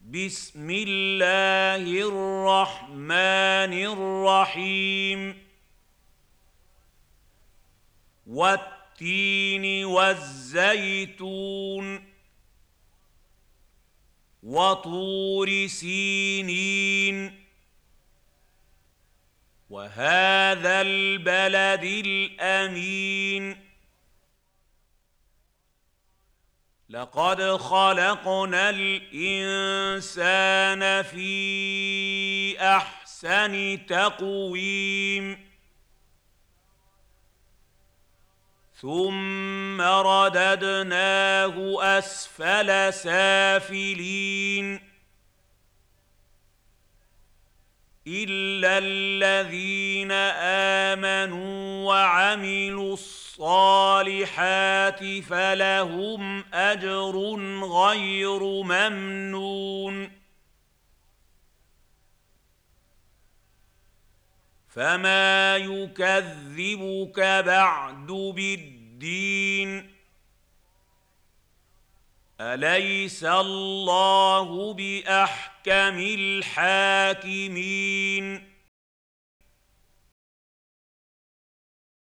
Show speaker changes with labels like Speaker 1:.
Speaker 1: بسم الله الرحمن الرحيم والتين والزيتون وطور سينين وهذا البلد الأمين لقد خلقنا الإنسان في أحسن تقويم ثم رددناه أسفل سافلين إلا الذين آمنوا وعملوا الصالحات فلهم أجر غير ممنون فما يكذبك بعد بالدين أليس الله بأحكم الحاكمين